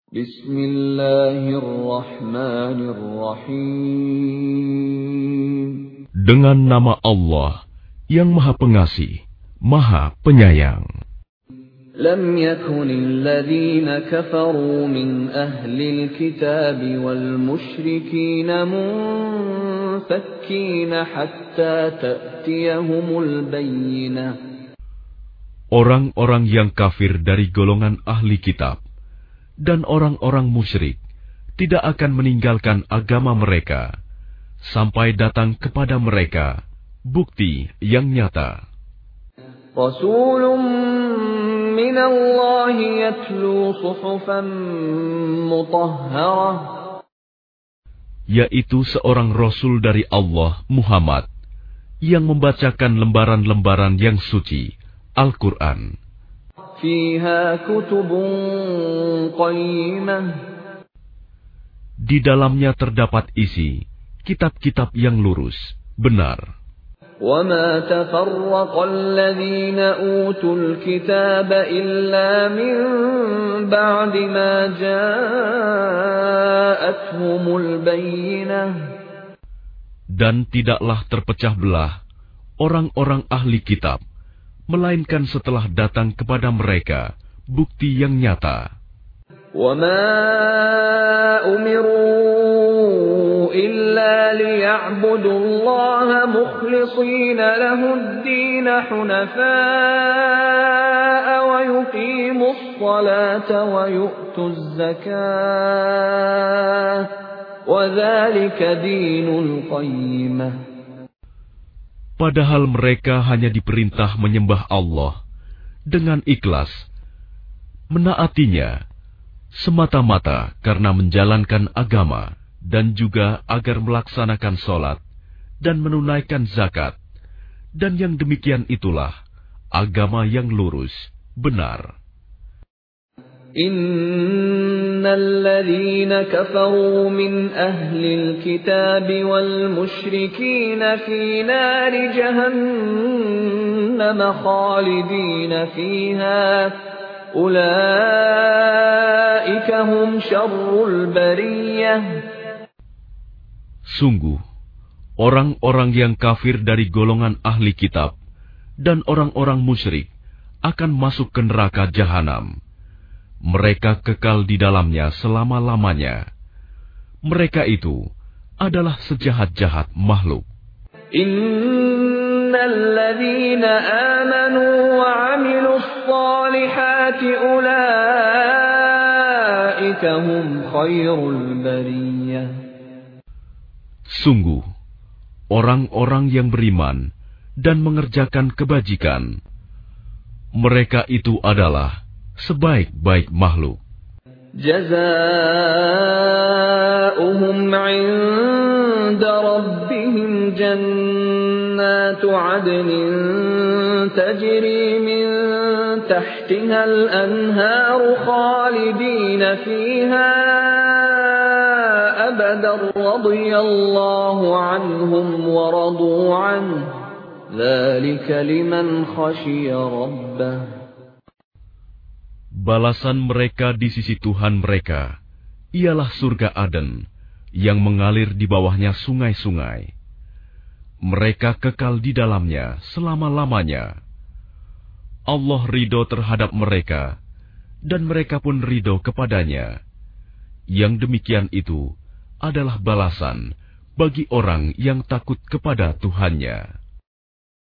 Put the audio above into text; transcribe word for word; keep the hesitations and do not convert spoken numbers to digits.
Bismillahirrahmanirrahim. Dengan nama Allah yang Maha Pengasih, Maha Penyayang. Lam yakunil ladzina kafaru min ahlil kitab wal musyrikin munfakkin hatta ta'tiyahumul bayyinah. Orang-orang yang kafir dari golongan ahli kitab dan orang-orang musyrik tidak akan meninggalkan agama mereka sampai datang kepada mereka bukti yang nyata. Rasulun minallahi yatlu suhufan mutahharah, yaitu seorang Rasul dari Allah, Muhammad, yang membacakan lembaran-lembaran yang suci, Al-Quran. Fiha kutubun qayyimah, di dalamnya terdapat isi kitab-kitab yang lurus, benar. وَمَا تَفَرَّقَ الَّذِينَ أُوتُوا الْكِتَابَ إِلَّا مِنْ بَعْدِ مَا جَاءَتْهُمُ الْبَيِّنَةُ. Dan tidaklah terpecah belah orang-orang ahli kitab, melainkan setelah datang kepada mereka bukti yang nyata. وَمَا أُمِرُوا إِلَّا لِيَعْبُدُوا اللَّهَ مُخْلِصِينَ لَهُ الدِّينَ حُنَفَاءَ وَيُقِيمُوا الصَّلَاةَ وَيُؤْتُوا الزَّكَاةَ وَذَلِكَ دِينُ الْقَيِّمَةِ. Padahal mereka hanya diperintah menyembah Allah dengan ikhlas, menaatinya semata-mata karena menjalankan agama, dan juga agar melaksanakan sholat dan menunaikan zakat, dan yang demikian itulah agama yang lurus, benar. Innal ladzina kafaru min ahlil kitab wal musyrikin fi nari jahannam khalidin fiha ulaika hum syarrul bariyah. Sungguh, orang-orang yang kafir dari golongan ahli kitab dan orang-orang musyrik akan masuk ke neraka jahanam. Mereka kekal di dalamnya selama-lamanya. Mereka itu adalah sejahat-jahat makhluk. Innal ladzina amanu wa 'amilus shalihati ulaika hum khairul bariyah. Sungguh, orang-orang yang beriman dan mengerjakan kebajikan, mereka itu adalah sebaik-baik makhluk. Jazaa'uhum 'inda rabbihim jannatu 'adnin tajri min tahtiha al-anharu khalidina fiha abadan radiyallahu 'anhum wa radu 'anhu dzalika liman khashiya rabbah. Balasan mereka di sisi Tuhan mereka ialah surga Aden yang mengalir di bawahnya sungai-sungai. Mereka kekal di dalamnya selama-lamanya. Allah ridho terhadap mereka, dan mereka pun ridho kepadanya. Yang demikian itu adalah balasan bagi orang yang takut kepada Tuhannya.